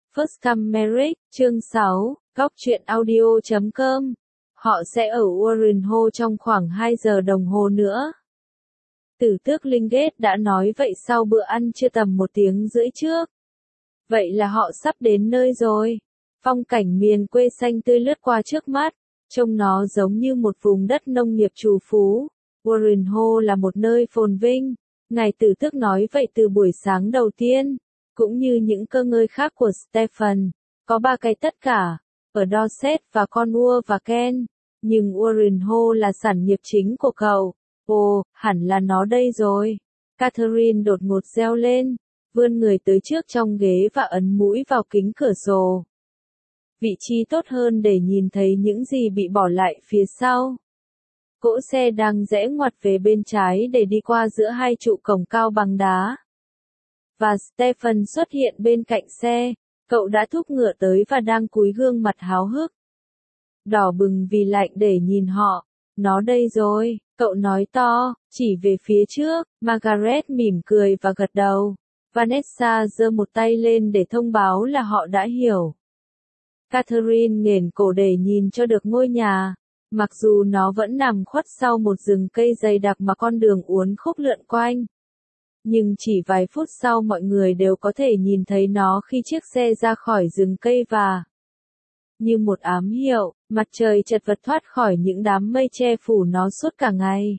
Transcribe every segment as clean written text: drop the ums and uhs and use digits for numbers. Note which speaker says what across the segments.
Speaker 1: First Come Marriage, chương 6, Góc truyện audio.com. Họ sẽ ở Warren Hall trong khoảng 2 giờ đồng hồ nữa. Tử tước Lingate đã nói vậy sau bữa ăn trưa tầm 1 tiếng rưỡi trước. Vậy là họ sắp đến nơi rồi. Phong cảnh miền quê xanh tươi lướt qua trước mắt, trông nó giống như một vùng đất nông nghiệp trù phú. Warren Hall là một nơi phồn vinh, ngài tử tước nói vậy từ buổi sáng đầu tiên, cũng như những cơ ngơi khác của Stephen. Có 3 cái tất cả, ở Dorset và Cornwall và Kent, nhưng Warren Hall là sản nghiệp chính của cậu. Ồ, hẳn là nó đây rồi. Catherine đột ngột reo lên, vươn người tới trước trong ghế và ấn mũi vào kính cửa sổ. Vị trí tốt hơn để nhìn thấy những gì bị bỏ lại phía sau. Cỗ xe đang rẽ ngoặt về bên trái để đi qua giữa 2 trụ cổng cao bằng đá. Và Stephen xuất hiện bên cạnh xe, cậu đã thúc ngựa tới và đang cúi gương mặt háo hức. Đỏ bừng vì lạnh để nhìn họ, nó đây rồi, cậu nói to, chỉ về phía trước. Margaret mỉm cười và gật đầu. Vanessa giơ một tay lên để thông báo là họ đã hiểu. Catherine nghển cổ để nhìn cho được ngôi nhà, mặc dù nó vẫn nằm khuất sau một rừng cây dày đặc mà con đường uốn khúc lượn quanh. Nhưng chỉ vài phút sau mọi người đều có thể nhìn thấy nó khi chiếc xe ra khỏi rừng cây và, như một ám hiệu, mặt trời chật vật thoát khỏi những đám mây che phủ nó suốt cả ngày.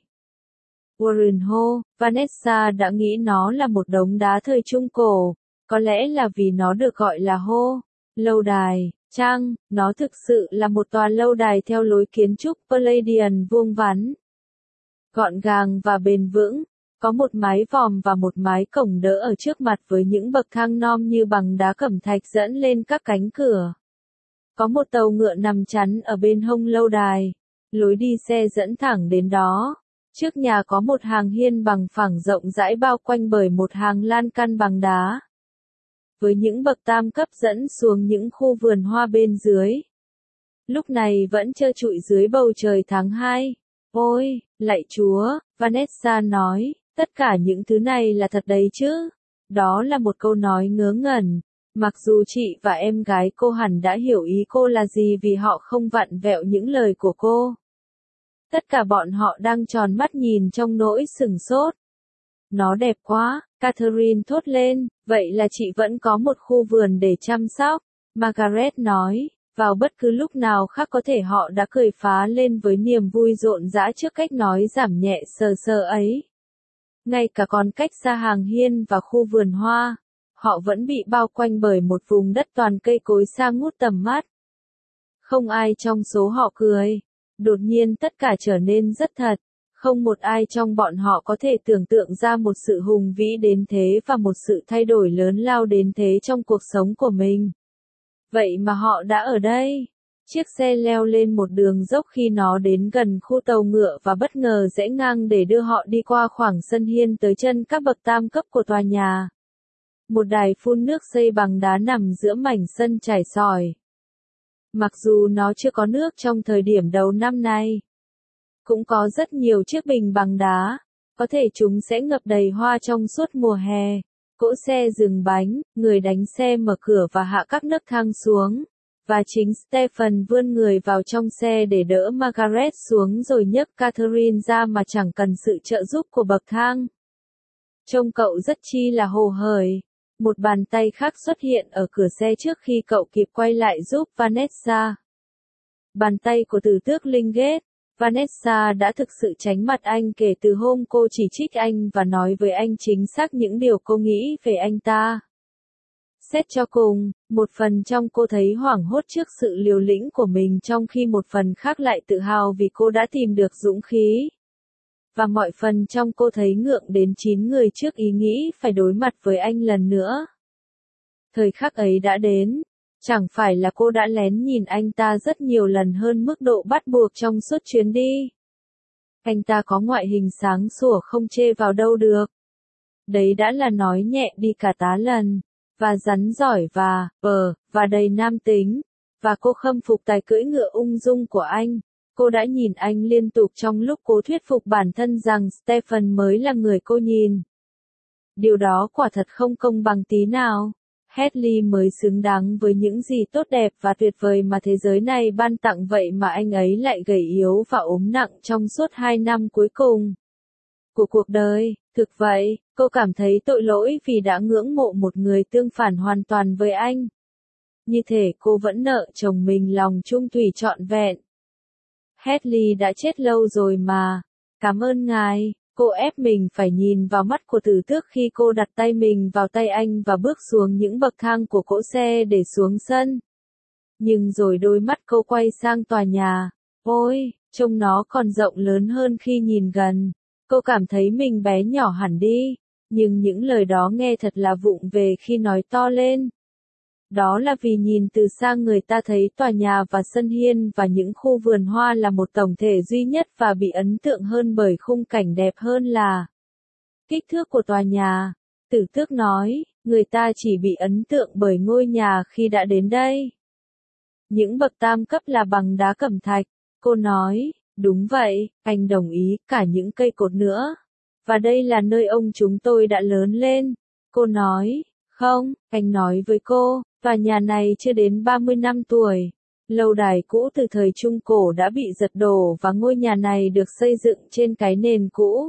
Speaker 1: Warren Hall, Vanessa đã nghĩ nó là một đống đá thời Trung Cổ, có lẽ là vì nó được gọi là Hall, lâu đài. Chăng, nó thực sự là một tòa lâu đài theo lối kiến trúc Palladian vuông vắn, gọn gàng và bền vững, có một mái vòm và một mái cổng đỡ ở trước mặt với những bậc thang non như bằng đá cẩm thạch dẫn lên các cánh cửa. Có một tàu ngựa nằm chắn ở bên hông lâu đài, lối đi xe dẫn thẳng đến đó. Trước nhà có một hàng hiên bằng phẳng rộng rãi bao quanh bởi một hàng lan can bằng đá, với những bậc tam cấp dẫn xuống những khu vườn hoa bên dưới. Lúc này vẫn trơ trụi dưới bầu trời tháng 2. Ôi, lạy Chúa, Vanessa nói, tất cả những thứ này là thật đấy chứ? Đó là một câu nói ngớ ngẩn, mặc dù chị và em gái cô hẳn đã hiểu ý cô là gì vì họ không vặn vẹo những lời của cô. Tất cả bọn họ đang tròn mắt nhìn trong nỗi sửng sốt. Nó đẹp quá, Catherine thốt lên, vậy là chị vẫn có một khu vườn để chăm sóc. Margaret nói, vào bất cứ lúc nào khác có thể họ đã cười phá lên với niềm vui rộn rã trước cách nói giảm nhẹ sờ sờ ấy. Ngay cả còn cách xa hàng hiên và khu vườn hoa, họ vẫn bị bao quanh bởi một vùng đất toàn cây cối xa ngút tầm mắt. Không ai trong số họ cười. Đột nhiên tất cả trở nên rất thật. Không một ai trong bọn họ có thể tưởng tượng ra một sự hùng vĩ đến thế và một sự thay đổi lớn lao đến thế trong cuộc sống của mình. Vậy mà họ đã ở đây. Chiếc xe leo lên một đường dốc khi nó đến gần khu tàu ngựa và bất ngờ rẽ ngang để đưa họ đi qua khoảng sân hiên tới chân các bậc tam cấp của tòa nhà. Một đài phun nước xây bằng đá nằm giữa mảnh sân trải sỏi. Mặc dù nó chưa có nước trong thời điểm đầu năm nay, cũng có rất nhiều chiếc bình bằng đá, có thể chúng sẽ ngập đầy hoa trong suốt mùa hè. Cỗ xe dừng bánh, người đánh xe mở cửa và hạ các nấc thang xuống, và chính Stephen vươn người vào trong xe để đỡ Margaret xuống rồi nhấc Catherine ra mà chẳng cần sự trợ giúp của bậc thang. Trông cậu rất chi là hồ hởi. Một bàn tay khác xuất hiện ở cửa xe trước khi cậu kịp quay lại giúp Vanessa. Bàn tay của tử tước Lingate. Vanessa đã thực sự tránh mặt anh kể từ hôm cô chỉ trích anh và nói với anh chính xác những điều cô nghĩ về anh ta. Xét cho cùng, một phần trong cô thấy hoảng hốt trước sự liều lĩnh của mình trong khi một phần khác lại tự hào vì cô đã tìm được dũng khí. Và mọi phần trong cô thấy ngượng đến 9 người trước ý nghĩ phải đối mặt với anh lần nữa. Thời khắc ấy đã đến. Chẳng phải là cô đã lén nhìn anh ta rất nhiều lần hơn mức độ bắt buộc trong suốt chuyến đi. Anh ta có ngoại hình sáng sủa không chê vào đâu được. Đấy đã là nói nhẹ đi cả tá lần. Và rắn giỏi và đầy nam tính. Và cô khâm phục tài cưỡi ngựa ung dung của anh. Cô đã nhìn anh liên tục trong lúc cố thuyết phục bản thân rằng Stephen mới là người cô nhìn. Điều đó quả thật không công bằng tí nào. Hadley mới xứng đáng với những gì tốt đẹp và tuyệt vời mà thế giới này ban tặng, vậy mà anh ấy lại gầy yếu và ốm nặng trong suốt 2 năm cuối cùng của cuộc đời. Thực vậy, cô cảm thấy tội lỗi vì đã ngưỡng mộ một người tương phản hoàn toàn với anh. Như thể cô vẫn nợ chồng mình lòng trung thủy trọn vẹn. Hadley đã chết lâu rồi mà. Cảm ơn ngài. Cô ép mình phải nhìn vào mắt của Tử Tước khi cô đặt tay mình vào tay anh và bước xuống những bậc thang của cỗ xe để xuống sân. Nhưng rồi đôi mắt cô quay sang tòa nhà. Ôi, trông nó còn rộng lớn hơn khi nhìn gần. Cô cảm thấy mình bé nhỏ hẳn đi, nhưng những lời đó nghe thật là vụng về khi nói to lên. Đó là vì nhìn từ xa người ta thấy tòa nhà và sân hiên và những khu vườn hoa là một tổng thể duy nhất và bị ấn tượng hơn bởi khung cảnh đẹp hơn là kích thước của tòa nhà. Tử Tước nói, người ta chỉ bị ấn tượng bởi ngôi nhà khi đã đến đây. Những bậc tam cấp là bằng đá cẩm thạch, cô nói, đúng vậy, anh đồng ý, cả những cây cột nữa. Và đây là nơi ông chúng tôi đã lớn lên. Cô nói, không, anh nói với cô, tòa nhà này chưa đến 30 năm tuổi. Lâu đài cũ từ thời Trung Cổ đã bị giật đổ và ngôi nhà này được xây dựng trên cái nền cũ.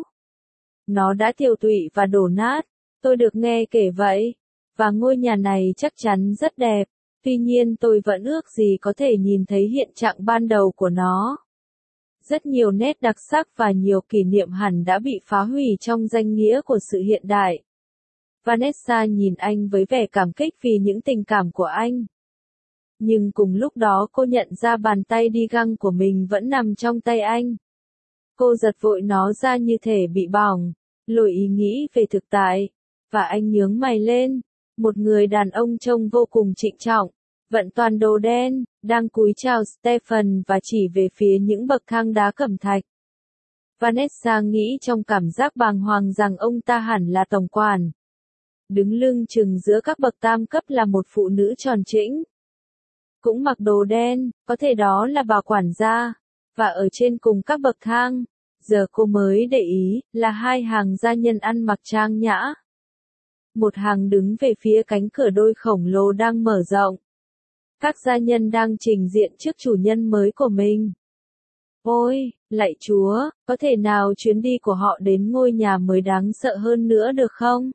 Speaker 1: Nó đã tiều tụy và đổ nát, tôi được nghe kể vậy. Và ngôi nhà này chắc chắn rất đẹp, tuy nhiên tôi vẫn ước gì có thể nhìn thấy hiện trạng ban đầu của nó. Rất nhiều nét đặc sắc và nhiều kỷ niệm hẳn đã bị phá hủy trong danh nghĩa của sự hiện đại. Vanessa nhìn anh với vẻ cảm kích vì những tình cảm của anh. Nhưng cùng lúc đó cô nhận ra bàn tay đi găng của mình vẫn nằm trong tay anh. Cô giật vội nó ra như thể bị bỏng, lôi ý nghĩ về thực tại, và anh nhướng mày lên. Một người đàn ông trông vô cùng trịnh trọng, vận toàn đồ đen, đang cúi chào Stephen và chỉ về phía những bậc thang đá cẩm thạch. Vanessa nghĩ trong cảm giác bàng hoàng rằng ông ta hẳn là tổng quản. Đứng lưng chừng giữa các bậc tam cấp là một phụ nữ tròn trĩnh. Cũng mặc đồ đen, có thể đó là bà quản gia. Và ở trên cùng các bậc thang, giờ cô mới để ý, là hai hàng gia nhân ăn mặc trang nhã. Một hàng đứng về phía cánh cửa đôi khổng lồ đang mở rộng. Các gia nhân đang trình diện trước chủ nhân mới của mình. Ôi, lạy Chúa, có thể nào chuyến đi của họ đến ngôi nhà mới đáng sợ hơn nữa được không?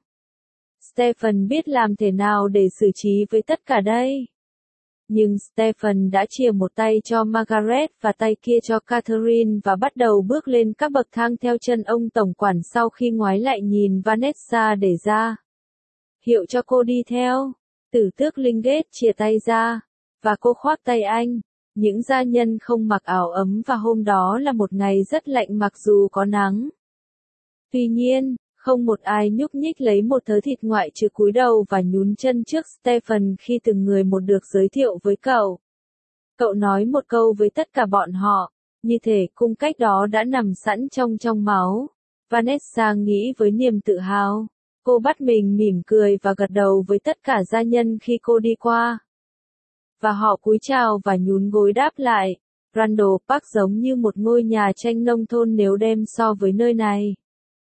Speaker 1: Stephen biết làm thế nào để xử trí với tất cả đây. Nhưng Stephen đã chìa một tay cho Margaret và tay kia cho Catherine và bắt đầu bước lên các bậc thang theo chân ông tổng quản sau khi ngoái lại nhìn Vanessa để ra hiệu cho cô đi theo. Tử Tước Lingate chìa tay ra, và cô khoác tay anh. Những gia nhân không mặc áo ấm và hôm đó là một ngày rất lạnh mặc dù có nắng. Tuy nhiên, không một ai nhúc nhích lấy một thớ thịt ngoại trừ cúi đầu và nhún chân trước Stephen khi từng người một được giới thiệu với cậu. Cậu nói một câu với tất cả bọn họ, như thể cung cách đó đã nằm sẵn trong máu. Vanessa nghĩ với niềm tự hào. Cô bắt mình mỉm cười và gật đầu với tất cả gia nhân khi cô đi qua. Và họ cúi chào và nhún gối đáp lại. Randall Park giống như một ngôi nhà tranh nông thôn nếu đem so với nơi này.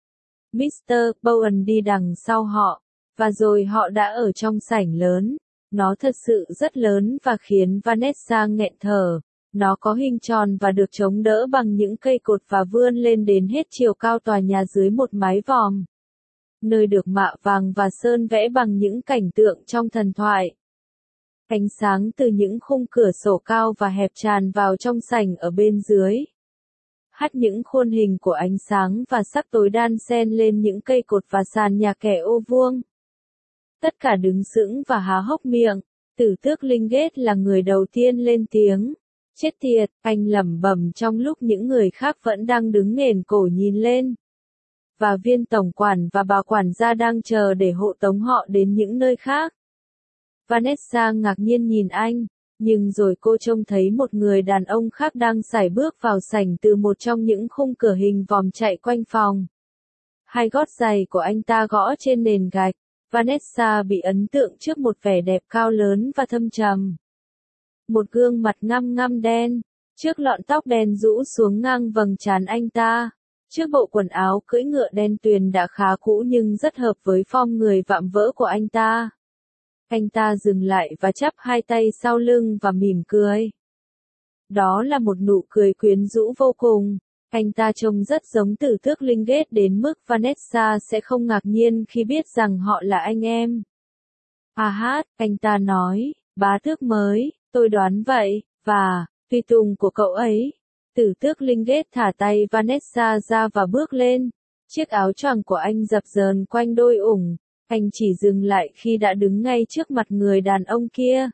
Speaker 1: Mr. Bowen đi đằng sau họ, và rồi họ đã ở trong sảnh lớn. Nó thật sự rất lớn và khiến Vanessa nghẹn thở. Nó có hình tròn và được chống đỡ bằng những cây cột và vươn lên đến hết chiều cao tòa nhà dưới một mái vòm. Nơi được mạ vàng và sơn vẽ bằng những cảnh tượng trong thần thoại. Ánh sáng từ những khung cửa sổ cao và hẹp tràn vào trong sảnh ở bên dưới. Hắt những khuôn hình của ánh sáng và sắc tối đan xen lên những cây cột và sàn nhà kẻ ô vuông. Tất cả đứng sững và há hốc miệng. Tử Tước Lingate là người đầu tiên lên tiếng. Chết tiệt, anh lẩm bẩm trong lúc những người khác vẫn đang đứng nghển cổ nhìn lên. Và viên tổng quản và bà quản gia đang chờ để hộ tống họ đến những nơi khác. Vanessa ngạc nhiên nhìn anh, nhưng rồi cô trông thấy một người đàn ông khác đang sải bước vào sảnh từ một trong những khung cửa hình vòm chạy quanh phòng. Hai gót giày của anh ta gõ trên nền gạch. Vanessa bị ấn tượng trước một vẻ đẹp cao lớn và thâm trầm. Một gương mặt ngăm ngăm đen, trước lọn tóc đen rũ xuống ngang vầng trán anh ta. Trước bộ quần áo cưỡi ngựa đen tuyền đã khá cũ nhưng rất hợp với form người vạm vỡ của anh ta. Anh ta dừng lại và chắp hai tay sau lưng và mỉm cười. Đó là một nụ cười quyến rũ vô cùng. Anh ta trông rất giống Tử Tước Lingate đến mức Vanessa sẽ không ngạc nhiên khi biết rằng họ là anh em. Anh ta nói, bá tước mới, tôi đoán vậy, và, tùy tùng của cậu ấy. Tử Tước Lingate thả tay Vanessa ra và bước lên. Chiếc áo choàng của anh dập dờn quanh đôi ủng. Anh chỉ dừng lại khi đã đứng ngay trước mặt người đàn ông kia.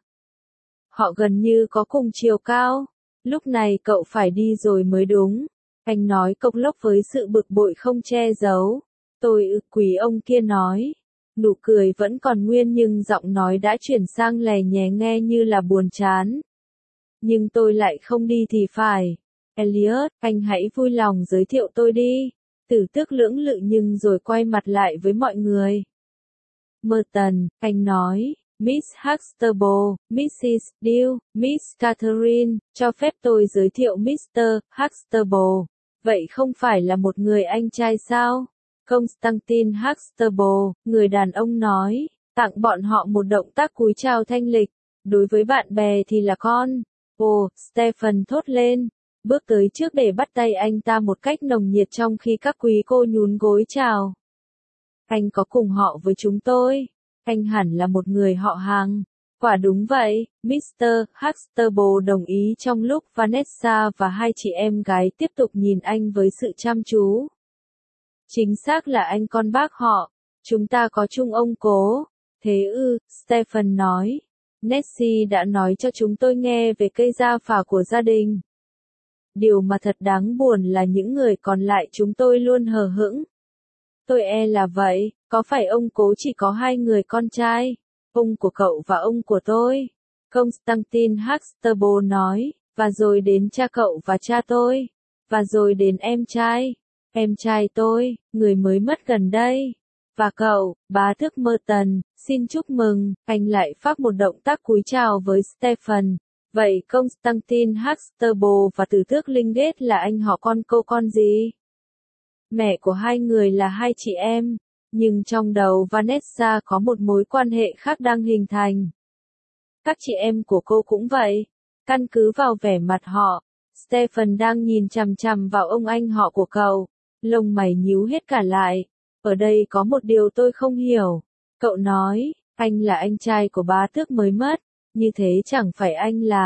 Speaker 1: Họ gần như có cùng chiều cao. Lúc này cậu phải đi rồi mới đúng. Anh nói cộc lốc với sự bực bội không che giấu. Tôi quý ông kia nói. Nụ cười vẫn còn nguyên nhưng giọng nói đã chuyển sang lè nhè nghe như là buồn chán. Nhưng tôi lại không đi thì phải. Elliot, anh hãy vui lòng giới thiệu tôi đi. Tử Tước lưỡng lự nhưng rồi quay mặt lại với mọi người. Merton, anh nói. Miss Huxtable, Mrs. Deal, Miss Catherine, cho phép tôi giới thiệu Mr. Huxtable. Vậy không phải là một người anh trai sao? Constantine Huxtable, người đàn ông nói, tặng bọn họ một động tác cúi chào thanh lịch. Đối với bạn bè thì là con. Stephen thốt lên, bước tới trước để bắt tay anh ta một cách nồng nhiệt trong khi các quý cô nhún gối chào. Anh có cùng họ với chúng tôi. Anh hẳn là một người họ hàng. Quả đúng vậy, Mr. Huxtable đồng ý trong lúc Vanessa và hai chị em gái tiếp tục nhìn anh với sự chăm chú. Chính xác là anh con bác họ. Chúng ta có chung ông cố. Thế Stephen nói. Nessie đã nói cho chúng tôi nghe về cây gia phả của gia đình. Điều mà thật đáng buồn là những người còn lại chúng tôi luôn hờ hững. Tôi là vậy, có phải ông cố chỉ có hai người con trai? Ông của cậu và ông của tôi. Constantine Huxtable nói, và rồi đến cha cậu và cha tôi. Và rồi đến em trai tôi, người mới mất gần đây. Và cậu, bá tước Merton, xin chúc mừng, anh lại phát một động tác cúi chào với Stephen. Vậy Constantine Huxtable và Tử Tước Lingate là anh họ con gì? Mẹ của hai người là hai chị em, nhưng trong đầu Vanessa có một mối quan hệ khác đang hình thành. Các chị em của cô cũng vậy. Căn cứ vào vẻ mặt họ, Stephen đang nhìn chằm chằm vào ông anh họ của cậu, lông mày nhíu hết cả lại. Ở đây có một điều tôi không hiểu. Cậu nói, anh là anh trai của bá tước mới mất, như thế chẳng phải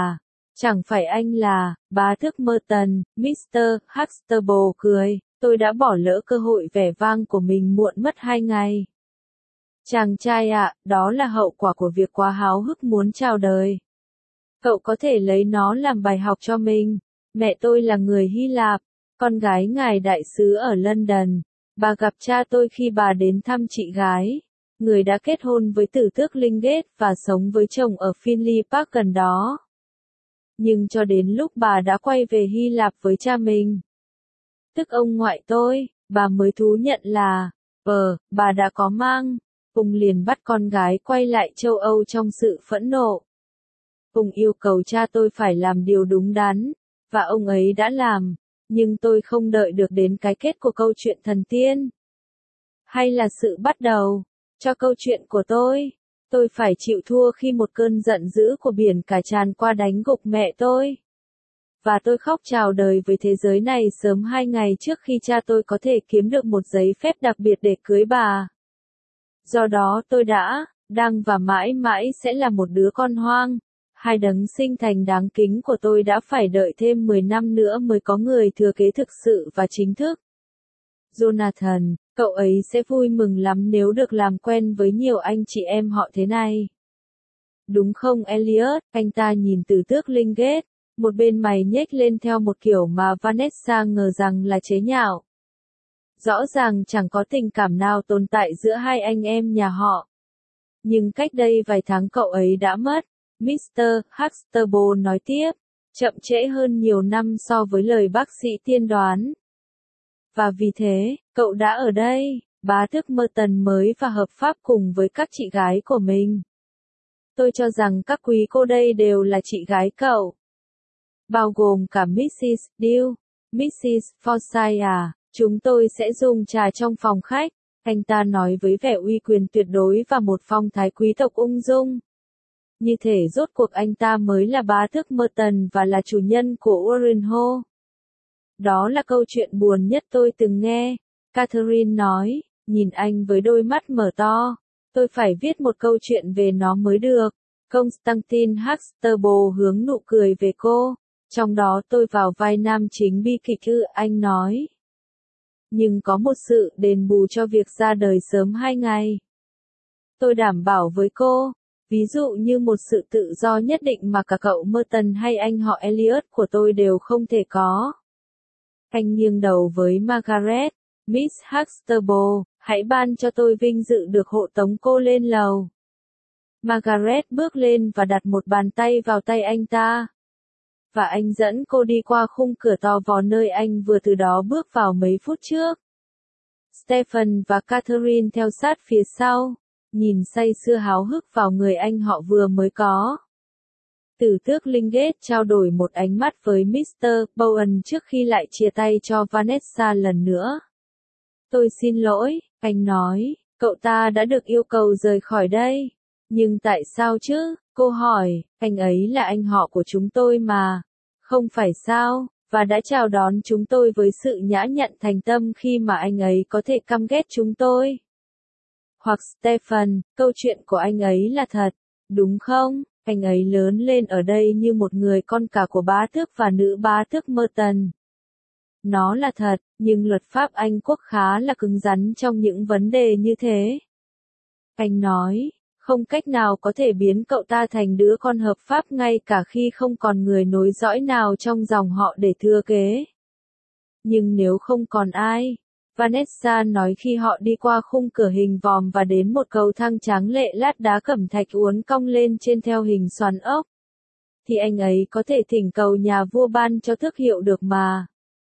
Speaker 1: anh là, bá tước Merton, Mr. Huxtable cười, tôi đã bỏ lỡ cơ hội vẻ vang của mình muộn mất 2 ngày. Chàng trai ạ, đó là hậu quả của việc quá háo hức muốn chào đời. Cậu có thể lấy nó làm bài học cho mình. Mẹ tôi là người Hy Lạp, con gái ngài đại sứ ở London. Bà gặp cha tôi khi bà đến thăm chị gái, người đã kết hôn với Tử Tước Lingate và sống với chồng ở Finley Park gần đó. Nhưng cho đến lúc bà đã quay về Hy Lạp với cha mình, tức ông ngoại tôi, bà mới thú nhận là, bà đã có mang. Ông liền bắt con gái quay lại châu Âu trong sự phẫn nộ. Ông yêu cầu cha tôi phải làm điều đúng đắn, và ông ấy đã làm, nhưng tôi không đợi được đến cái kết của câu chuyện thần tiên. Hay là sự bắt đầu cho câu chuyện của tôi. Tôi phải chịu thua khi một cơn giận dữ của biển cả tràn qua đánh gục mẹ tôi. Và tôi khóc chào đời với thế giới này sớm 2 ngày trước khi cha tôi có thể kiếm được một giấy phép đặc biệt để cưới bà. Do đó tôi đang và mãi mãi sẽ là một đứa con hoang. Hai đấng sinh thành đáng kính của tôi đã phải đợi thêm 10 năm nữa mới có người thừa kế thực sự và chính thức. Jonathan, cậu ấy sẽ vui mừng lắm nếu được làm quen với nhiều anh chị em họ thế này. Đúng không Elliot? Anh ta nhìn Tử Tước Lingate, một bên mày nhếch lên theo một kiểu mà Vanessa ngờ rằng là chế nhạo. Rõ ràng chẳng có tình cảm nào tồn tại giữa hai anh em nhà họ. Nhưng cách đây vài tháng cậu ấy đã mất. Mr. Huxtable nói tiếp, chậm trễ hơn nhiều năm so với lời bác sĩ tiên đoán. Và vì thế, cậu đã ở đây, bá tước Merton mới và hợp pháp cùng với các chị gái của mình. Tôi cho rằng các quý cô đây đều là chị gái cậu. Bao gồm cả Mrs. Deal, Mrs. Forsyth à, chúng tôi sẽ dùng trà trong phòng khách. Anh ta nói với vẻ uy quyền tuyệt đối và một phong thái quý tộc ung dung. Như thể rốt cuộc anh ta mới là bá tước Merton và là chủ nhân của Urenhall. Đó là câu chuyện buồn nhất tôi từng nghe, Catherine nói, nhìn anh với đôi mắt mở to. Tôi phải viết một câu chuyện về nó mới được. Constantine Huxtable hướng nụ cười về cô. Trong đó tôi vào vai nam chính bi kịch ư, anh nói. Nhưng có một sự đền bù cho việc ra đời sớm 2 ngày. Tôi đảm bảo với cô, ví dụ như một sự tự do nhất định mà cả cậu Merton hay anh họ Elliot của tôi đều không thể có. Anh nghiêng đầu với Margaret, Miss Huxtable, hãy ban cho tôi vinh dự được hộ tống cô lên lầu. Margaret bước lên và đặt một bàn tay vào tay anh ta. Và anh dẫn cô đi qua khung cửa to vò nơi anh vừa từ đó bước vào mấy phút trước. Stephen và Catherine theo sát phía sau, nhìn say sưa háo hức vào người anh họ vừa mới có. Tử tước Lingate trao đổi một ánh mắt với Mr. Bowen trước khi lại chia tay cho Vanessa lần nữa. Tôi xin lỗi, anh nói, cậu ta đã được yêu cầu rời khỏi đây. Nhưng tại sao chứ? Cô hỏi, anh ấy là anh họ của chúng tôi mà. Không phải sao, và đã chào đón chúng tôi với sự nhã nhặn thành tâm khi mà anh ấy có thể căm ghét chúng tôi. Hoặc Stephen, câu chuyện của anh ấy là thật, đúng không? Anh ấy lớn lên ở đây như một người con cả của bá tước và nữ bá tước Merton. Nó là thật, nhưng luật pháp Anh quốc khá là cứng rắn trong những vấn đề như thế. Anh nói, không cách nào có thể biến cậu ta thành đứa con hợp pháp ngay cả khi không còn người nối dõi nào trong dòng họ để thừa kế. Nhưng nếu không còn ai, Vanessa nói khi họ đi qua khung cửa hình vòm và đến một cầu thang tráng lệ lát đá cẩm thạch uốn cong lên trên theo hình xoắn ốc, thì anh ấy có thể thỉnh cầu nhà vua ban cho tước hiệu được mà.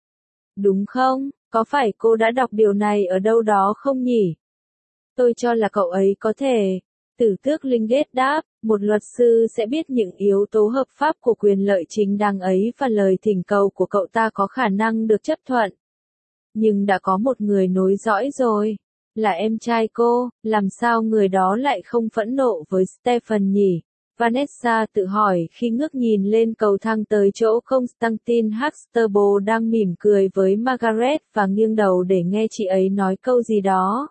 Speaker 1: Đúng không? Có phải cô đã đọc điều này ở đâu đó không nhỉ? Tôi cho là cậu ấy có thể. Tử tước Lingate đáp, một luật sư sẽ biết những yếu tố hợp pháp của quyền lợi chính đáng ấy và lời thỉnh cầu của cậu ta có khả năng được chấp thuận. Nhưng đã có một người nối dõi rồi, là em trai cô, làm sao người đó lại không phẫn nộ với Stephen nhỉ? Vanessa tự hỏi khi ngước nhìn lên cầu thang tới chỗ Constantine Huxtable đang mỉm cười với Margaret và nghiêng đầu để nghe chị ấy nói câu gì đó.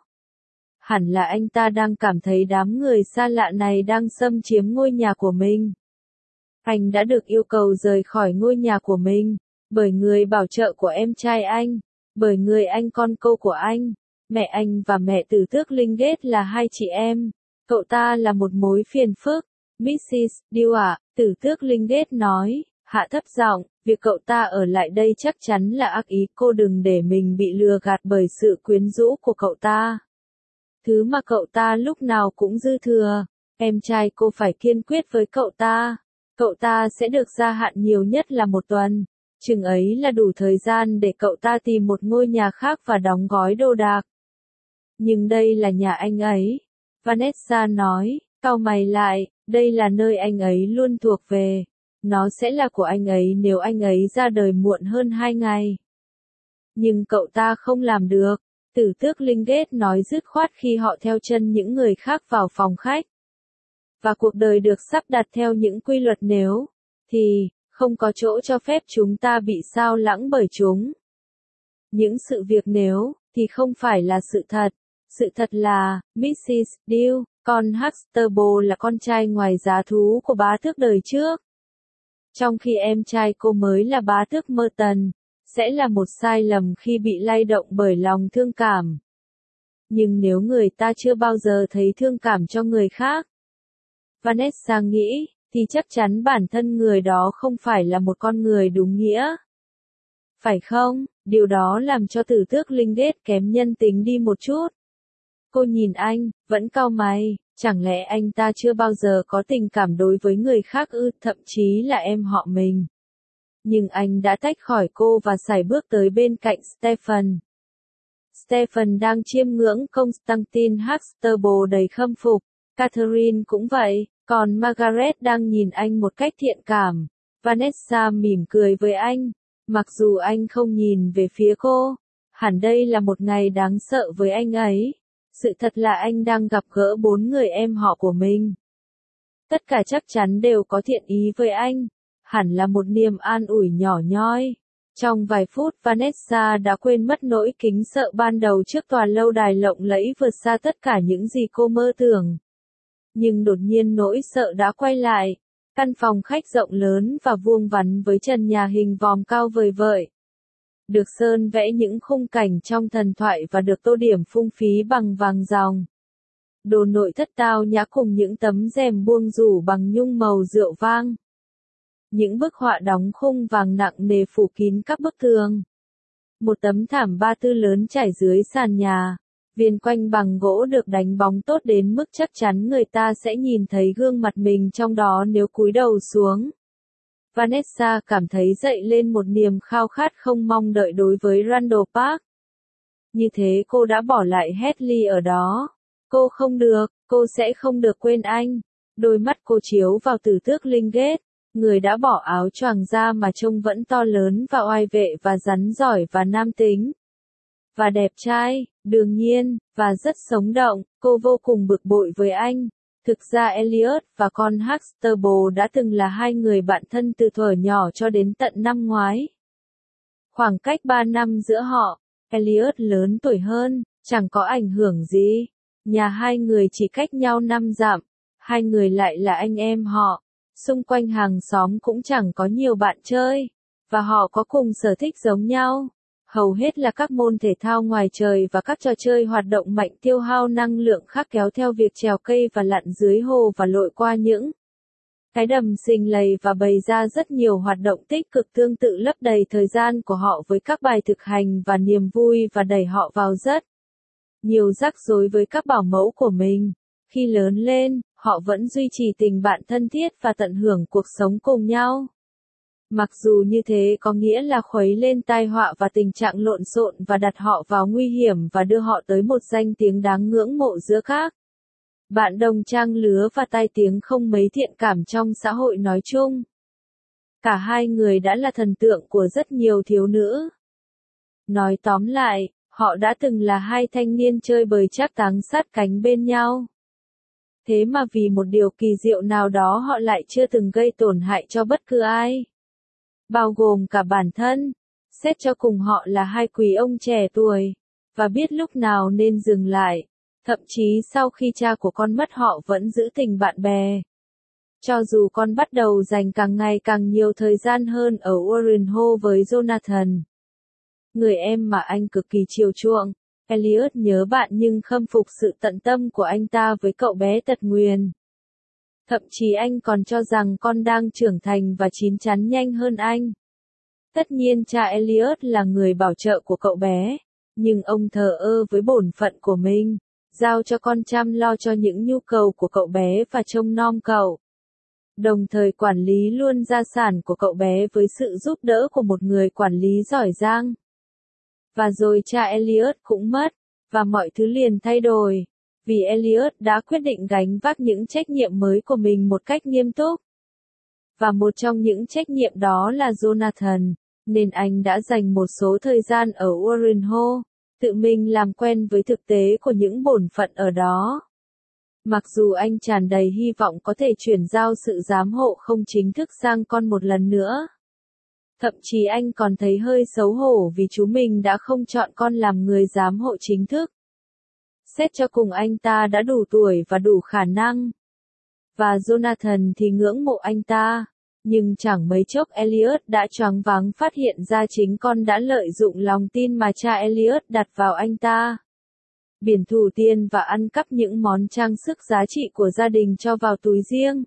Speaker 1: Hẳn là anh ta đang cảm thấy đám người xa lạ này đang xâm chiếm ngôi nhà của mình. Anh đã được yêu cầu rời khỏi ngôi nhà của mình, bởi người bảo trợ của em trai anh, bởi người anh con cô của anh. Mẹ anh và mẹ tử tước Lingate là hai chị em. Cậu ta là một mối phiền phức. Mrs. Dew ạ, tử tước Lingate nói, hạ thấp giọng, việc cậu ta ở lại đây chắc chắn là ác ý, cô đừng để mình bị lừa gạt bởi sự quyến rũ của cậu ta. Thứ mà cậu ta lúc nào cũng dư thừa, em trai cô phải kiên quyết với cậu ta. Cậu ta sẽ được gia hạn nhiều nhất là 1 tuần. Chừng ấy là đủ thời gian để cậu ta tìm một ngôi nhà khác và đóng gói đồ đạc. Nhưng đây là nhà anh ấy. Vanessa nói, cau mày lại, đây là nơi anh ấy luôn thuộc về. Nó sẽ là của anh ấy nếu anh ấy ra đời muộn hơn 2 ngày. Nhưng cậu ta không làm được. Tử tước Lingate nói dứt khoát khi họ theo chân những người khác vào phòng khách. Và cuộc đời được sắp đặt theo những quy luật nếu, thì, không có chỗ cho phép chúng ta bị sao lãng bởi chúng. Những sự việc nếu, thì không phải là sự thật. Sự thật là, Mrs. Dew, con Huxtable là con trai ngoài giá thú của bá tước đời trước. Trong khi em trai cô mới là bá tước Merton, sẽ là một sai lầm khi bị lay động bởi lòng thương cảm. Nhưng nếu người ta chưa bao giờ thấy thương cảm cho người khác, Vanessa nghĩ, thì chắc chắn bản thân người đó không phải là một con người đúng nghĩa. Phải không? Điều đó làm cho tử tước Lingate kém nhân tính đi một chút. Cô nhìn anh, vẫn cau mày, chẳng lẽ anh ta chưa bao giờ có tình cảm đối với người khác ư, thậm chí là em họ mình. Nhưng anh đã tách khỏi cô và sải bước tới bên cạnh Stephen. Stephen đang chiêm ngưỡng Constantine Huxtable đầy khâm phục. Catherine cũng vậy, còn Margaret đang nhìn anh một cách thiện cảm. Vanessa mỉm cười với anh, mặc dù anh không nhìn về phía cô. Hẳn đây là một ngày đáng sợ với anh ấy. Sự thật là anh đang gặp gỡ 4 người em họ của mình. Tất cả chắc chắn đều có thiện ý với anh. Hẳn là một niềm an ủi nhỏ nhoi. Trong vài phút Vanessa đã quên mất nỗi kính sợ ban đầu trước tòa lâu đài lộng lẫy vượt xa tất cả những gì cô mơ tưởng. Nhưng đột nhiên nỗi sợ đã quay lại. Căn phòng khách rộng lớn và vuông vắn với trần nhà hình vòm cao vời vợi. Được sơn vẽ những khung cảnh trong thần thoại và được tô điểm phung phí bằng vàng ròng. Đồ nội thất tao nhã cùng những tấm rèm buông rủ bằng nhung màu rượu vang. Những bức họa đóng khung vàng nặng nề phủ kín các bức tường. Một tấm thảm ba tư lớn trải dưới sàn nhà, viền quanh bằng gỗ được đánh bóng tốt đến mức chắc chắn người ta sẽ nhìn thấy gương mặt mình trong đó nếu cúi đầu xuống. Vanessa cảm thấy dậy lên một niềm khao khát không mong đợi đối với Randall Park. Như thế cô đã bỏ lại Hedley ở đó. Cô sẽ không được quên anh. Đôi mắt cô chiếu vào tử tước Lingate, người đã bỏ áo choàng ra mà trông vẫn to lớn và oai vệ và rắn giỏi và nam tính. Và đẹp trai, đương nhiên, và rất sống động, cô vô cùng bực bội với anh. Thực ra Elliot và con Huxtable đã từng là hai người bạn thân từ thuở nhỏ cho đến tận năm ngoái. Khoảng cách 3 năm giữa họ, Elliot lớn tuổi hơn, chẳng có ảnh hưởng gì. Nhà hai người chỉ cách nhau 5 dặm, hai người lại là anh em họ. Xung quanh hàng xóm cũng chẳng có nhiều bạn chơi, và họ có cùng sở thích giống nhau. Hầu hết là các môn thể thao ngoài trời và các trò chơi hoạt động mạnh tiêu hao năng lượng khác kéo theo việc trèo cây và lặn dưới hồ và lội qua những cái đầm xình lầy và bày ra rất nhiều hoạt động tích cực tương tự lấp đầy thời gian của họ với các bài thực hành và niềm vui và đẩy họ vào rất nhiều rắc rối với các bảo mẫu của mình. Khi lớn lên, họ vẫn duy trì tình bạn thân thiết và tận hưởng cuộc sống cùng nhau. Mặc dù như thế có nghĩa là khuấy lên tai họa và tình trạng lộn xộn và đặt họ vào nguy hiểm và đưa họ tới một danh tiếng đáng ngưỡng mộ giữa các bạn đồng trang lứa và tai tiếng không mấy thiện cảm trong xã hội nói chung. Cả hai người đã là thần tượng của rất nhiều thiếu nữ. Nói tóm lại, họ đã từng là hai thanh niên chơi bời trác táng sát cánh bên nhau. Thế mà vì một điều kỳ diệu nào đó họ lại chưa từng gây tổn hại cho bất cứ ai. Bao gồm cả bản thân. Xét cho cùng họ là hai quý ông trẻ tuổi, và biết lúc nào nên dừng lại. Thậm chí sau khi cha của con mất họ vẫn giữ tình bạn bè. Cho dù con bắt đầu dành càng ngày càng nhiều thời gian hơn ở Warren Hall với Jonathan, người em mà anh cực kỳ chiều chuộng. Elliot nhớ bạn nhưng khâm phục sự tận tâm của anh ta với cậu bé tật nguyền. Thậm chí anh còn cho rằng con đang trưởng thành và chín chắn nhanh hơn anh. Tất nhiên cha Elliot là người bảo trợ của cậu bé, nhưng ông thờ ơ với bổn phận của mình, giao cho con chăm lo cho những nhu cầu của cậu bé và trông nom cậu. Đồng thời quản lý luôn gia sản của cậu bé với sự giúp đỡ của một người quản lý giỏi giang. Và rồi cha Elliot cũng mất, và mọi thứ liền thay đổi, vì Elliot đã quyết định gánh vác những trách nhiệm mới của mình một cách nghiêm túc. Và một trong những trách nhiệm đó là Jonathan, nên anh đã dành một số thời gian ở Warren Hall, tự mình làm quen với thực tế của những bổn phận ở đó. Mặc dù anh tràn đầy hy vọng có thể chuyển giao sự giám hộ không chính thức sang con một lần nữa. Thậm chí anh còn thấy hơi xấu hổ vì chú mình đã không chọn con làm người giám hộ chính thức. Xét cho cùng anh ta đã đủ tuổi và đủ khả năng. Và Jonathan thì ngưỡng mộ anh ta. Nhưng chẳng mấy chốc Elliot đã choáng váng phát hiện ra chính con đã lợi dụng lòng tin mà cha Elliot đặt vào anh ta. Biển thủ tiền và ăn cắp những món trang sức giá trị của gia đình cho vào túi riêng.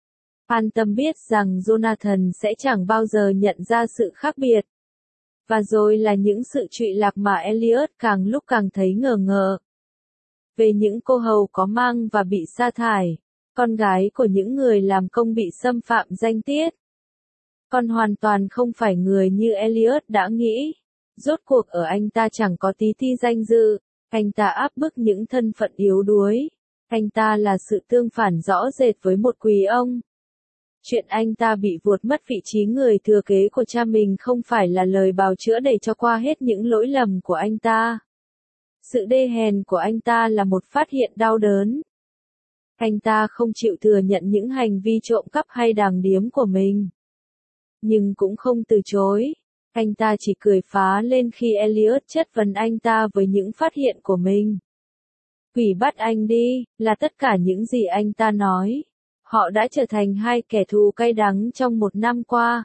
Speaker 1: An tâm biết rằng Jonathan sẽ chẳng bao giờ nhận ra sự khác biệt. Và rồi là những sự trụy lạc mà Elliot càng lúc càng thấy ngờ ngợ. Về những cô hầu có mang và bị sa thải, con gái của những người làm công bị xâm phạm danh tiết. Con hoàn toàn không phải người như Elliot đã nghĩ. Rốt cuộc ở anh ta chẳng có tí ti danh dự, anh ta áp bức những thân phận yếu đuối. Anh ta là sự tương phản rõ rệt với một quý ông. Chuyện anh ta bị vuột mất vị trí người thừa kế của cha mình không phải là lời bào chữa để cho qua hết những lỗi lầm của anh ta. Sự đê hèn của anh ta là một phát hiện đau đớn. Anh ta không chịu thừa nhận những hành vi trộm cắp hay đàng điếm của mình. Nhưng cũng không từ chối. Anh ta chỉ cười phá lên khi Elliot chất vấn anh ta với những phát hiện của mình. Quỷ bắt anh đi, là tất cả những gì anh ta nói. Họ đã trở thành hai kẻ thù cay đắng trong một năm qua.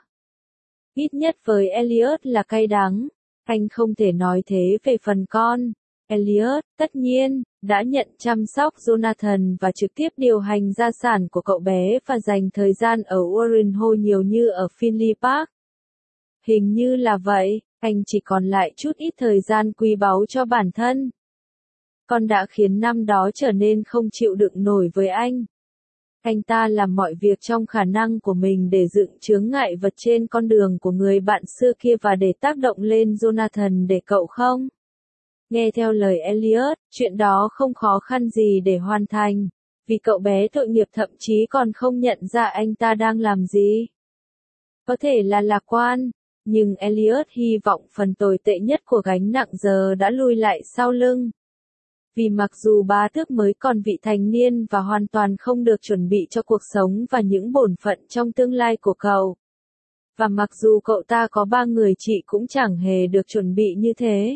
Speaker 1: Ít nhất với Elliot là cay đắng. Anh không thể nói thế về phần con. Elliot, tất nhiên, đã nhận chăm sóc Jonathan và trực tiếp điều hành gia sản của cậu bé và dành thời gian ở Warren Hall nhiều như ở Finley Park. Hình như là vậy, anh chỉ còn lại chút ít thời gian quý báu cho bản thân. Con đã khiến năm đó trở nên không chịu đựng nổi với anh. Anh ta làm mọi việc trong khả năng của mình để dựng chướng ngại vật trên con đường của người bạn xưa kia và để tác động lên Jonathan để cậu không. Nghe theo lời Elliot, chuyện đó không khó khăn gì để hoàn thành, vì cậu bé tội nghiệp thậm chí còn không nhận ra anh ta đang làm gì. Có thể là lạc quan, nhưng Elliot hy vọng phần tồi tệ nhất của gánh nặng giờ đã lùi lại sau lưng. Vì mặc dù bá tước mới còn vị thành niên và hoàn toàn không được chuẩn bị cho cuộc sống và những bổn phận trong tương lai của cậu. Và mặc dù cậu ta có 3 người chị cũng chẳng hề được chuẩn bị như thế.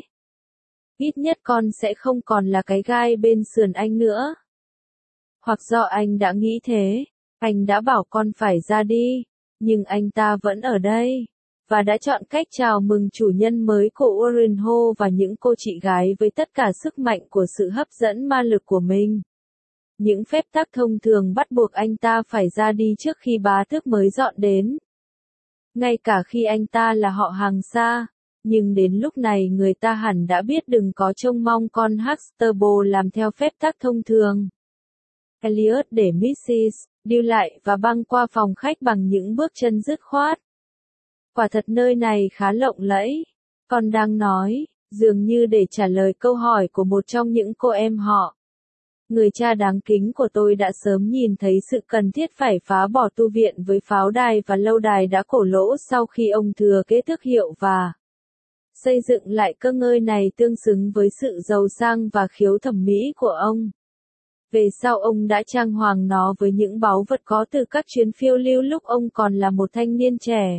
Speaker 1: Ít nhất con sẽ không còn là cái gai bên sườn anh nữa. Hoặc do anh đã nghĩ thế, anh đã bảo con phải ra đi, nhưng anh ta vẫn ở đây, và đã chọn cách chào mừng chủ nhân mới của Warren Hall và những cô chị gái với tất cả sức mạnh của sự hấp dẫn ma lực của mình. Những phép tắc thông thường bắt buộc anh ta phải ra đi trước khi bá tước mới dọn đến. Ngay cả khi anh ta là họ hàng xa. Nhưng đến lúc này người ta hẳn đã biết đừng có trông mong con Huxtable làm theo phép tắc thông thường. Elliot để Mrs. điêu lại và băng qua phòng khách bằng những bước chân dứt khoát. Quả thật nơi này khá lộng lẫy. Con đang nói, dường như để trả lời câu hỏi của một trong những cô em họ. Người cha đáng kính của tôi đã sớm nhìn thấy sự cần thiết phải phá bỏ tu viện với pháo đài và lâu đài đã cổ lỗ sau khi ông thừa kế tước hiệu và xây dựng lại cơ ngơi này tương xứng với sự giàu sang và khiếu thẩm mỹ của ông. Về sau ông đã trang hoàng nó với những báu vật có từ các chuyến phiêu lưu lúc ông còn là một thanh niên trẻ.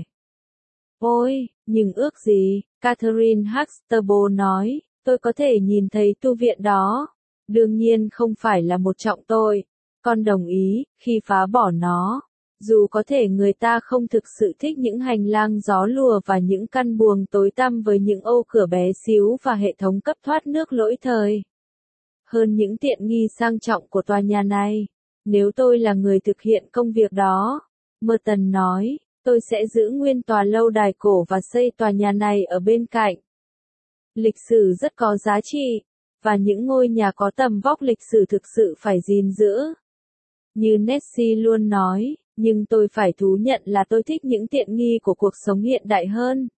Speaker 1: Ôi, nhưng ước gì, Catherine Huxtable nói, tôi có thể nhìn thấy tu viện đó. Đương nhiên không phải là một trọng tội. Con đồng ý, khi phá bỏ nó. Dù có thể người ta không thực sự thích những hành lang gió lùa và những căn buồng tối tăm với những ô cửa bé xíu và hệ thống cấp thoát nước lỗi thời. Hơn những tiện nghi sang trọng của tòa nhà này. Nếu tôi là người thực hiện công việc đó, Merton nói, tôi sẽ giữ nguyên tòa lâu đài cổ và xây tòa nhà này ở bên cạnh. Lịch sử rất có giá trị, và những ngôi nhà có tầm vóc lịch sử thực sự phải gìn giữ. Như Nessie luôn nói, nhưng tôi phải thú nhận là tôi thích những tiện nghi của cuộc sống hiện đại hơn.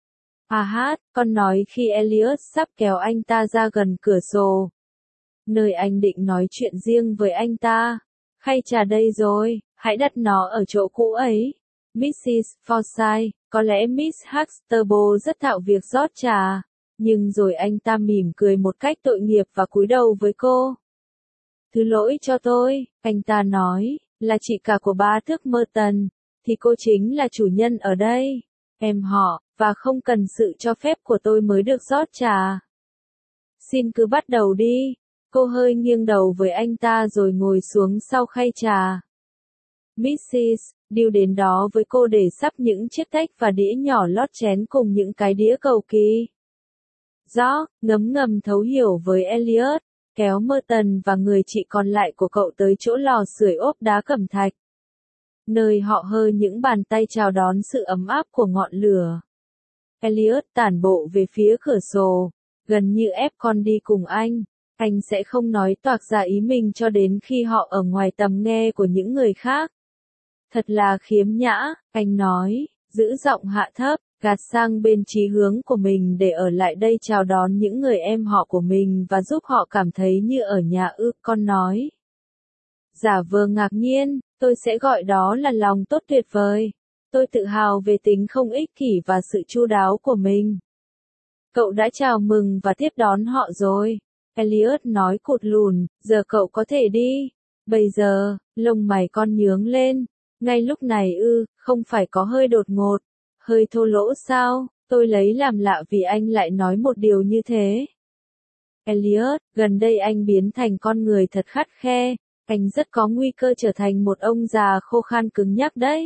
Speaker 1: Con nói khi Elliot sắp kéo anh ta ra gần cửa sổ. Nơi anh định nói chuyện riêng với anh ta. Khay trà đây rồi, hãy đặt nó ở chỗ cũ ấy. Mrs. Forsyth, có lẽ Miss Huxtable rất thạo việc rót trà. Nhưng rồi anh ta mỉm cười một cách tội nghiệp và cúi đầu với cô. Thứ lỗi cho tôi, anh ta nói, là chị cả của bá tước Merton, thì cô chính là chủ nhân ở đây, em họ, và không cần sự cho phép của tôi mới được rót trà. Xin cứ bắt đầu đi. Cô hơi nghiêng đầu với anh ta rồi ngồi xuống sau khay trà. Mrs. Điêu đến đó với cô để sắp những chiếc tách và đĩa nhỏ lót chén cùng những cái đĩa cầu kỳ. Rõ, ngấm ngầm thấu hiểu với Elliot, kéo Merton và người chị còn lại của cậu tới chỗ lò sưởi ốp đá cẩm thạch. Nơi họ hơi những bàn tay chào đón sự ấm áp của ngọn lửa. Elliot tản bộ về phía cửa sổ, gần như ép con đi cùng anh. Anh sẽ không nói toạc ra ý mình cho đến khi họ ở ngoài tầm nghe của những người khác. Thật là khiếm nhã, anh nói, giữ giọng hạ thấp, gạt sang bên chí hướng của mình để ở lại đây chào đón những người em họ của mình và giúp họ cảm thấy như ở nhà con nói. Giả vờ ngạc nhiên, tôi sẽ gọi đó là lòng tốt tuyệt vời. Tôi tự hào về tính không ích kỷ và sự chu đáo của mình. Cậu đã chào mừng và tiếp đón họ rồi. Elliot nói cụt lùn, giờ cậu có thể đi. Bây giờ, lông mày con nhướng lên. Ngay lúc này không phải có hơi đột ngột, hơi thô lỗ sao, tôi lấy làm lạ vì anh lại nói một điều như thế. Elliot, gần đây anh biến thành con người thật khắt khe, anh rất có nguy cơ trở thành một ông già khô khan cứng nhắc đấy.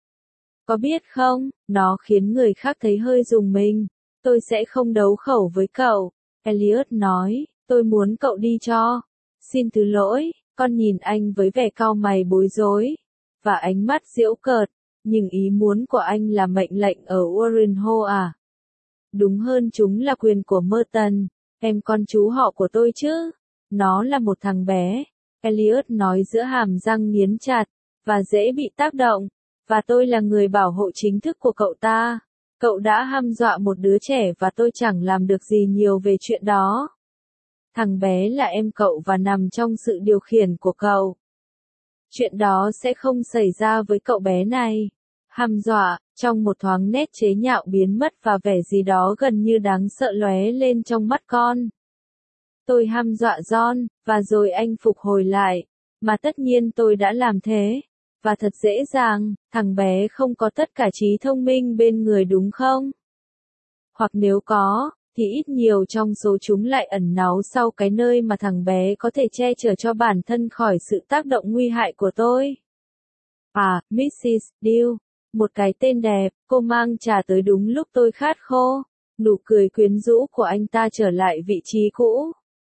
Speaker 1: Có biết không, nó khiến người khác thấy hơi rùng mình. Tôi sẽ không đấu khẩu với cậu. Elliot nói, tôi muốn cậu đi cho. Xin thứ lỗi, con nhìn anh với vẻ cau mày bối rối, và ánh mắt giễu cợt, nhưng ý muốn của anh là mệnh lệnh ở Warrenho à? Đúng hơn chúng là quyền của Merton, em con chú họ của tôi chứ. Nó là một thằng bé, Elliot nói giữa hàm răng nghiến chặt, và dễ bị tác động, và tôi là người bảo hộ chính thức của cậu ta. Cậu đã hăm dọa một đứa trẻ và tôi chẳng làm được gì nhiều về chuyện đó. Thằng bé là em cậu và nằm trong sự điều khiển của cậu. Chuyện đó sẽ không xảy ra với cậu bé này. Hăm dọa, trong một thoáng nét chế nhạo biến mất và vẻ gì đó gần như đáng sợ lóe lên trong mắt con. Tôi hăm dọa John, và rồi anh phục hồi lại. Mà tất nhiên tôi đã làm thế. Và thật dễ dàng, thằng bé không có tất cả trí thông minh bên người đúng không? Hoặc nếu có, thì ít nhiều trong số chúng lại ẩn náu sau cái nơi mà thằng bé có thể che chở cho bản thân khỏi sự tác động nguy hại của tôi. À, Mrs. Deal, một cái tên đẹp, cô mang trà tới đúng lúc tôi khát khô. Nụ cười quyến rũ của anh ta trở lại vị trí cũ.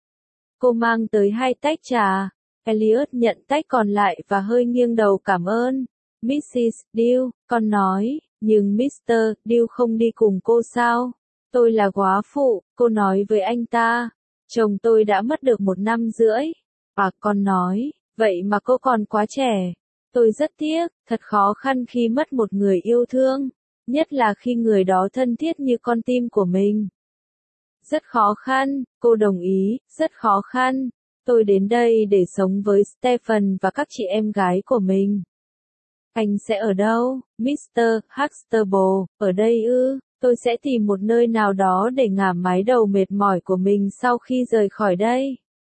Speaker 1: Cô mang tới 2 tách trà. Elliot nhận tách còn lại và hơi nghiêng đầu cảm ơn. Mrs. Deal, con nói, nhưng Mr. Deal không đi cùng cô sao? Tôi là góa phụ, cô nói với anh ta. Chồng tôi đã mất được 1 năm rưỡi. À, con nói, vậy mà cô còn quá trẻ. Tôi rất tiếc, thật khó khăn khi mất một người yêu thương, nhất là khi người đó thân thiết như con tim của mình. Rất khó khăn, cô đồng ý, rất khó khăn. Tôi đến đây để sống với Stephen và các chị em gái của mình. Anh sẽ ở đâu, Mr. Huxtable? Ở đây ư? Tôi sẽ tìm một nơi nào đó để ngả mái đầu mệt mỏi của mình sau khi rời khỏi đây.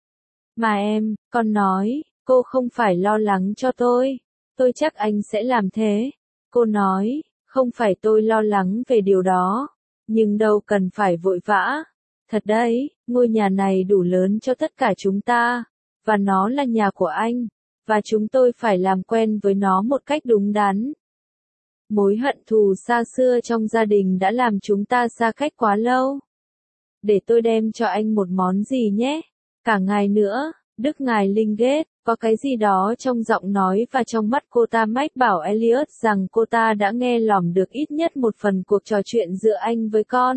Speaker 1: Mà em, con nói, cô không phải lo lắng cho tôi. Tôi chắc anh sẽ làm thế. Cô nói, không phải tôi lo lắng về điều đó. Nhưng đâu cần phải vội vã. Thật đấy, ngôi nhà này đủ lớn cho tất cả chúng ta. Và nó là nhà của anh. Và chúng tôi phải làm quen với nó một cách đúng đắn. Mối hận thù xa xưa trong gia đình đã làm chúng ta xa cách quá lâu. Để tôi đem cho anh một món gì nhé? Cả ngài nữa, Đức ngài Lingate. Có cái gì đó trong giọng nói và trong mắt cô ta mách bảo Elliot rằng cô ta đã nghe lỏm được ít nhất một phần cuộc trò chuyện giữa anh với con.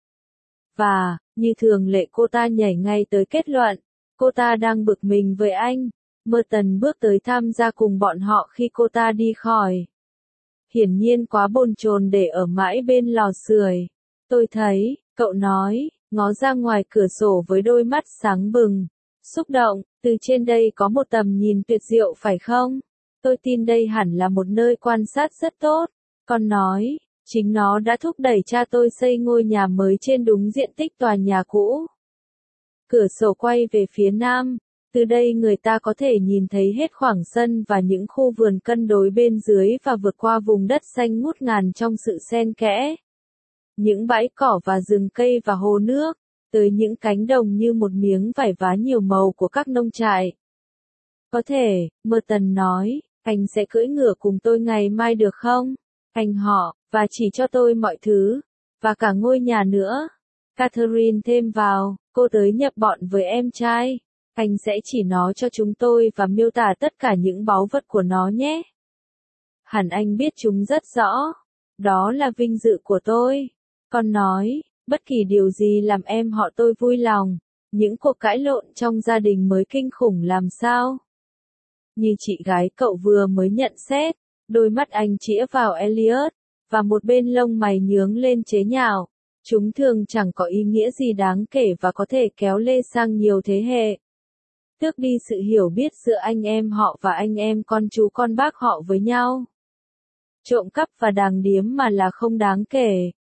Speaker 1: Và, như thường lệ cô ta nhảy ngay tới kết luận. Cô ta đang bực mình với anh. Merton bước tới tham gia cùng bọn họ khi cô ta đi khỏi. Hiển nhiên quá bồn chồn để ở mãi bên lò sưởi. Tôi thấy, cậu nói, ngó ra ngoài cửa sổ với đôi mắt sáng bừng. Xúc động, từ trên đây có một tầm nhìn tuyệt diệu phải không? Tôi tin đây hẳn là một nơi quan sát rất tốt. Con nói, chính nó đã thúc đẩy cha tôi xây ngôi nhà mới trên đúng diện tích tòa nhà cũ. Cửa sổ quay về phía nam. Từ đây người ta có thể nhìn thấy hết khoảng sân và những khu vườn cân đối bên dưới và vượt qua vùng đất xanh ngút ngàn trong sự xen kẽ. Những bãi cỏ và rừng cây và hồ nước, tới những cánh đồng như một miếng vải vá nhiều màu của các nông trại. Có thể, Merton nói, anh sẽ cưỡi ngựa cùng tôi ngày mai được không? Anh họ, và chỉ cho tôi mọi thứ, và cả ngôi nhà nữa. Catherine thêm vào, cô tới nhập bọn với em trai. Anh sẽ chỉ nó cho chúng tôi và miêu tả tất cả những báu vật của nó nhé. Hẳn anh biết chúng rất rõ. Đó là vinh dự của tôi. Con nói, bất kỳ điều gì làm em họ tôi vui lòng. Những cuộc cãi lộn trong gia đình mới kinh khủng làm sao? Như chị gái cậu vừa mới nhận xét, đôi mắt anh chĩa vào Elliot, và một bên lông mày nhướng lên chế nhạo. Chúng thường chẳng có ý nghĩa gì đáng kể và có thể kéo lê sang nhiều thế hệ. Tước đi sự hiểu biết giữa anh em họ và anh em con chú con bác họ với nhau. Trộm cắp và đàng điếm mà là không đáng kể.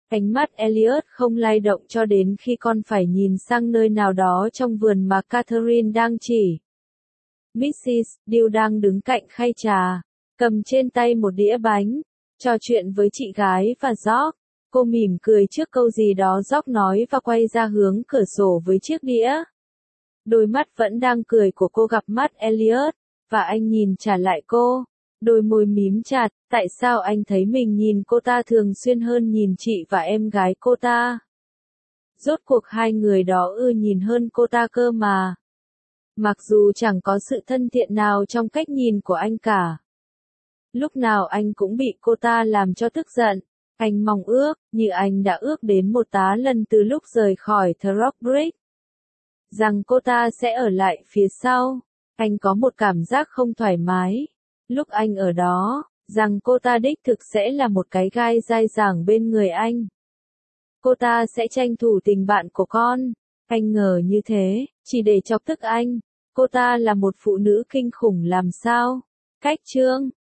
Speaker 1: Ánh mắt Elliot không lay động cho đến khi con phải nhìn sang nơi nào đó trong vườn mà Catherine đang chỉ. Mrs. Deal đang đứng cạnh khay trà, cầm trên tay một đĩa bánh, trò chuyện với chị gái và George. Cô mỉm cười trước câu gì đó George nói và quay ra hướng cửa sổ với chiếc đĩa. Đôi mắt vẫn đang cười của cô gặp mắt Elliot, và anh nhìn trả lại cô. Đôi môi mím chặt, tại sao anh thấy mình nhìn cô ta thường xuyên hơn nhìn chị và em gái cô ta? Rốt cuộc hai người đó nhìn hơn cô ta cơ mà. Mặc dù chẳng có sự thân thiện nào trong cách nhìn của anh cả. Lúc nào anh cũng bị cô ta làm cho tức giận. Anh mong ước, như anh đã ước đến một tá lần từ lúc rời khỏi The Rock Bridge, rằng cô ta sẽ ở lại phía sau. Anh có một cảm giác không thoải mái. Lúc anh ở đó, rằng cô ta đích thực sẽ là một cái gai dai dẳng bên người anh. Cô ta sẽ tranh thủ tình bạn của con. Anh ngờ như thế, chỉ để chọc tức anh. Cô ta là một phụ nữ kinh khủng làm sao? Cách chương